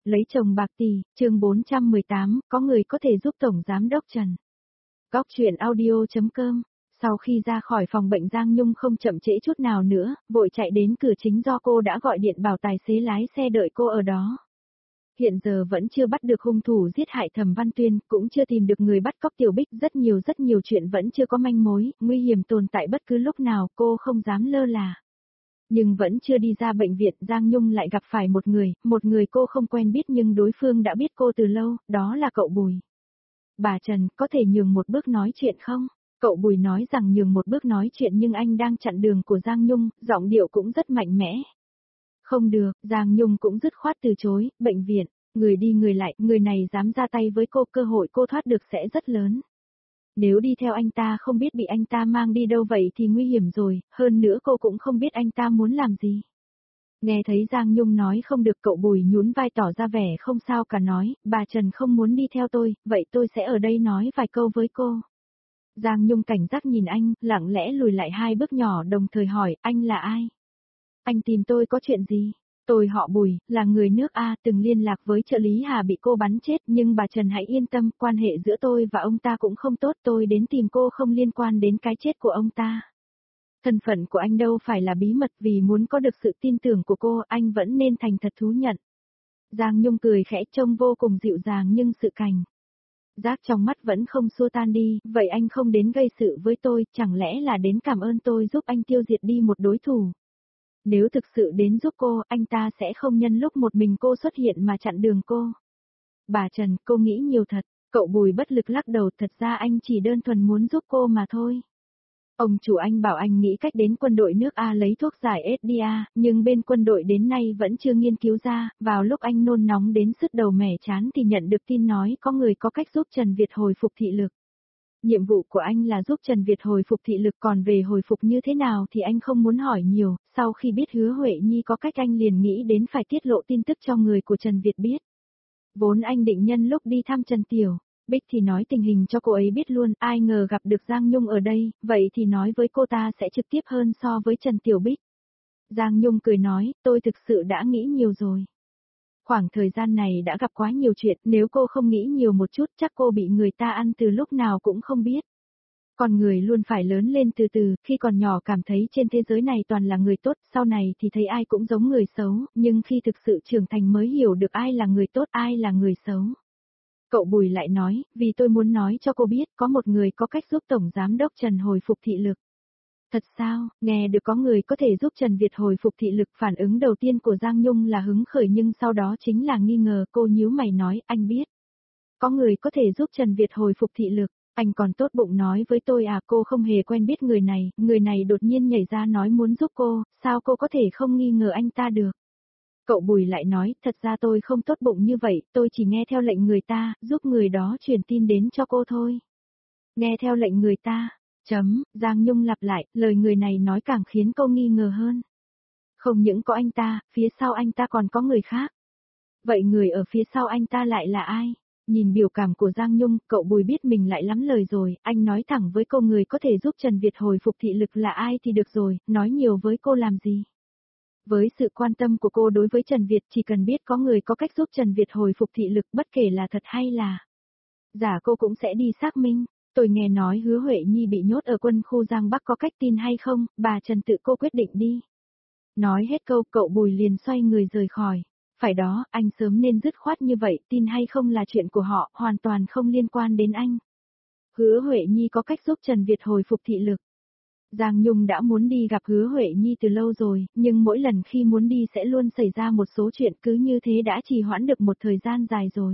Lấy chồng bạc tỷ, chương 418, có người có thể giúp Tổng Giám đốc Trần. Góc chuyện audio.com. Sau khi ra khỏi phòng bệnh Giang Nhung không chậm trễ chút nào nữa, vội chạy đến cửa chính do cô đã gọi điện bảo tài xế lái xe đợi cô ở đó. Hiện giờ vẫn chưa bắt được hung thủ giết hại Thẩm Văn Tuyên, cũng chưa tìm được người bắt cóc Tiểu Bích, rất nhiều chuyện vẫn chưa có manh mối, nguy hiểm tồn tại bất cứ lúc nào, cô không dám lơ là. Nhưng vẫn chưa đi ra bệnh viện, Giang Nhung lại gặp phải một người cô không quen biết nhưng đối phương đã biết cô từ lâu, đó là cậu Bùi. Bà Trần, có thể nhường một bước nói chuyện không? Cậu Bùi nói rằng nhường một bước nói chuyện nhưng anh đang chặn đường của Giang Nhung, giọng điệu cũng rất mạnh mẽ. Không được, Giang Nhung cũng dứt khoát từ chối, bệnh viện, người đi người lại, người này dám ra tay với cô, cơ hội cô thoát được sẽ rất lớn. Nếu đi theo anh ta không biết bị anh ta mang đi đâu vậy thì nguy hiểm rồi, hơn nữa cô cũng không biết anh ta muốn làm gì. Nghe thấy Giang Nhung nói không được, cậu Bùi nhún vai tỏ ra vẻ không sao cả nói, bà Trần không muốn đi theo tôi, vậy tôi sẽ ở đây nói vài câu với cô. Giang Nhung cảnh giác nhìn anh, lặng lẽ lùi lại 2 bước nhỏ đồng thời hỏi, anh là ai? Anh tìm tôi có chuyện gì? Tôi họ Bùi, là người nước A, từng liên lạc với trợ lý Hà bị cô bắn chết, nhưng bà Trần hãy yên tâm, quan hệ giữa tôi và ông ta cũng không tốt, tôi đến tìm cô không liên quan đến cái chết của ông ta. Thân phận của anh đâu phải là bí mật, vì muốn có được sự tin tưởng của cô, anh vẫn nên thành thật thú nhận. Giang Nhung cười khẽ trông vô cùng dịu dàng nhưng sự cảnh giác trong mắt vẫn không xua tan đi, vậy anh không đến gây sự với tôi, chẳng lẽ là đến cảm ơn tôi giúp anh tiêu diệt đi một đối thủ? Nếu thực sự đến giúp cô, anh ta sẽ không nhân lúc một mình cô xuất hiện mà chặn đường cô. Bà Trần, cô nghĩ nhiều thật, cậu Bùi bất lực lắc đầu, thật ra anh chỉ đơn thuần muốn giúp cô mà thôi. Ông chủ anh bảo anh nghĩ cách đến quân đội nước A lấy thuốc giải SDA, nhưng bên quân đội đến nay vẫn chưa nghiên cứu ra, vào lúc anh nôn nóng đến sứt đầu mẻ chán thì nhận được tin nói có người có cách giúp Trần Việt hồi phục thị lực. Nhiệm vụ của anh là giúp Trần Việt hồi phục thị lực, còn về hồi phục như thế nào thì anh không muốn hỏi nhiều, sau khi biết Hứa Huệ Nhi có cách anh liền nghĩ đến phải tiết lộ tin tức cho người của Trần Việt biết. Vốn anh định nhân lúc đi thăm Trần Tiểu Bích thì nói tình hình cho cô ấy biết luôn, ai ngờ gặp được Giang Nhung ở đây, vậy thì nói với cô ta sẽ trực tiếp hơn so với Trần Tiểu Bích. Giang Nhung cười nói, tôi thực sự đã nghĩ nhiều rồi. Khoảng thời gian này đã gặp quá nhiều chuyện, nếu cô không nghĩ nhiều một chút chắc cô bị người ta ăn từ lúc nào cũng không biết. Con người luôn phải lớn lên từ từ, khi còn nhỏ cảm thấy trên thế giới này toàn là người tốt, sau này thì thấy ai cũng giống người xấu, nhưng khi thực sự trưởng thành mới hiểu được ai là người tốt, ai là người xấu. Cậu Bùi lại nói, vì tôi muốn nói cho cô biết, có một người có cách giúp Tổng Giám đốc Trần hồi phục thị lực. Thật sao, nghe được có người có thể giúp Trần Việt hồi phục thị lực, phản ứng đầu tiên của Giang Nhung là hứng khởi nhưng sau đó chính là nghi ngờ, cô nhíu mày nói, anh biết. Có người có thể giúp Trần Việt hồi phục thị lực, anh còn tốt bụng nói với tôi à, cô không hề quen biết người này đột nhiên nhảy ra nói muốn giúp cô, sao cô có thể không nghi ngờ anh ta được. Cậu Bùi lại nói, thật ra tôi không tốt bụng như vậy, tôi chỉ nghe theo lệnh người ta, giúp người đó truyền tin đến cho cô thôi. Nghe theo lệnh người ta, Giang Nhung lặp lại, lời người này nói càng khiến cô nghi ngờ hơn. Không những có anh ta, phía sau anh ta còn có người khác. Vậy người ở phía sau anh ta lại là ai? Nhìn biểu cảm của Giang Nhung, cậu Bùi biết mình lại lắm lời rồi, anh nói thẳng với cô người có thể giúp Trần Việt hồi phục thị lực là ai thì được rồi, nói nhiều với cô làm gì? Với sự quan tâm của cô đối với Trần Việt, chỉ cần biết có người có cách giúp Trần Việt hồi phục thị lực bất kể là thật hay là giả cô cũng sẽ đi xác minh. Tôi nghe nói Hứa Huệ Nhi bị nhốt ở quân khu Giang Bắc, có cách tin hay không, bà Trần tự cô quyết định đi. Nói hết câu, cậu Bùi liền xoay người rời khỏi. Phải đó, anh sớm nên dứt khoát như vậy, tin hay không là chuyện của họ, hoàn toàn không liên quan đến anh. Hứa Huệ Nhi có cách giúp Trần Việt hồi phục thị lực. Giang Nhung đã muốn đi gặp Hứa Huệ Nhi từ lâu rồi, nhưng mỗi lần khi muốn đi sẽ luôn xảy ra một số chuyện, cứ như thế đã trì hoãn được một thời gian dài rồi.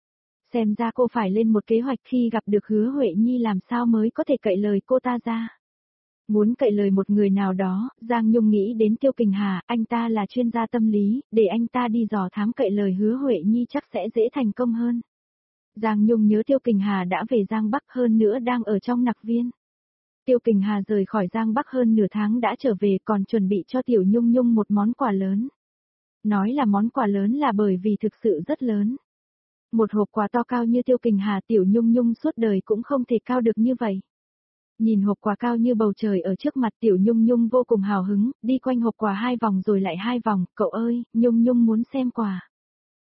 Xem ra cô phải lên một kế hoạch, khi gặp được Hứa Huệ Nhi làm sao mới có thể cậy lời cô ta ra. Muốn cậy lời một người nào đó, Giang Nhung nghĩ đến Tiêu Kình Hà, anh ta là chuyên gia tâm lý, để anh ta đi dò thám cậy lời Hứa Huệ Nhi chắc sẽ dễ thành công hơn. Giang Nhung nhớ Tiêu Kình Hà đã về Giang Bắc, hơn nữa đang ở trong nặc viên. Tiêu Kình Hà rời khỏi Giang Bắc hơn nửa tháng đã trở về, còn chuẩn bị cho Tiểu Nhung Nhung một món quà lớn. Nói là món quà lớn là bởi vì thực sự rất lớn. Một hộp quà to cao như Tiêu Kình Hà, Tiểu Nhung Nhung suốt đời cũng không thể cao được như vậy. Nhìn hộp quà cao như bầu trời ở trước mặt, Tiểu Nhung Nhung vô cùng hào hứng, đi quanh hộp quà 2 vòng rồi lại 2 vòng, cậu ơi, Nhung Nhung muốn xem quà.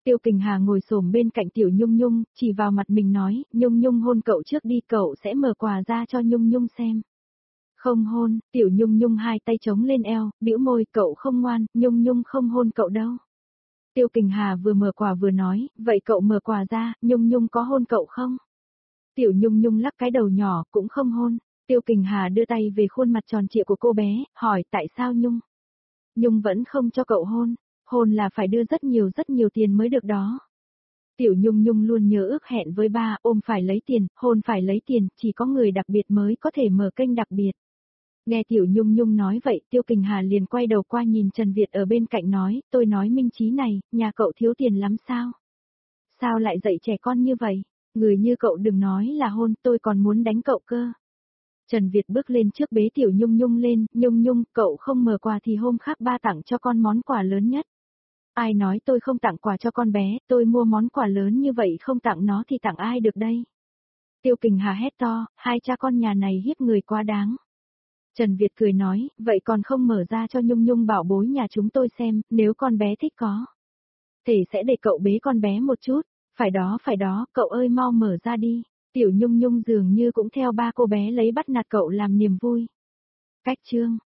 Tiêu Kình Hà ngồi xổm bên cạnh Tiểu Nhung Nhung, chỉ vào mặt mình nói, Nhung Nhung hôn cậu trước đi, cậu sẽ mở quà ra cho Nhung Nhung xem. Không hôn, Tiểu Nhung Nhung hai tay chống lên eo, bĩu môi, cậu không ngoan, Nhung Nhung không hôn cậu đâu. Tiêu Kình Hà vừa mở quà vừa nói, vậy cậu mở quà ra, Nhung Nhung có hôn cậu không? Tiểu Nhung Nhung lắc cái đầu nhỏ, cũng không hôn. Tiêu Kình Hà đưa tay về khuôn mặt tròn trịa của cô bé, hỏi tại sao Nhung? Nhung vẫn không cho cậu hôn, hôn là phải đưa rất nhiều tiền mới được đó. Tiểu Nhung Nhung luôn nhớ ước hẹn với ba, ôm phải lấy tiền, hôn phải lấy tiền, chỉ có người đặc biệt mới có thể mở kênh đặc biệt. Nghe Tiểu Nhung Nhung nói vậy, Tiêu Kình Hà liền quay đầu qua nhìn Trần Việt ở bên cạnh nói, tôi nói Minh Chí này, nhà cậu thiếu tiền lắm sao? Sao lại dạy trẻ con như vậy? Người như cậu đừng nói là hôn, tôi còn muốn đánh cậu cơ. Trần Việt bước lên trước bế Tiểu Nhung Nhung lên, Nhung Nhung, cậu không mở quà thì hôm khác ba tặng cho con món quà lớn nhất. Ai nói tôi không tặng quà cho con bé, tôi mua món quà lớn như vậy không tặng nó thì tặng ai được đây? Tiêu Kình Hà hét to, hai cha con nhà này hiếp người quá đáng. Trần Việt cười nói, vậy còn không mở ra cho Nhung Nhung bảo bối nhà chúng tôi xem, nếu con bé thích có. Thể sẽ để cậu bế con bé một chút, phải đó, cậu ơi mau mở ra đi. Tiểu Nhung Nhung dường như cũng theo ba cô bé lấy bắt nạt cậu làm niềm vui. Cách chương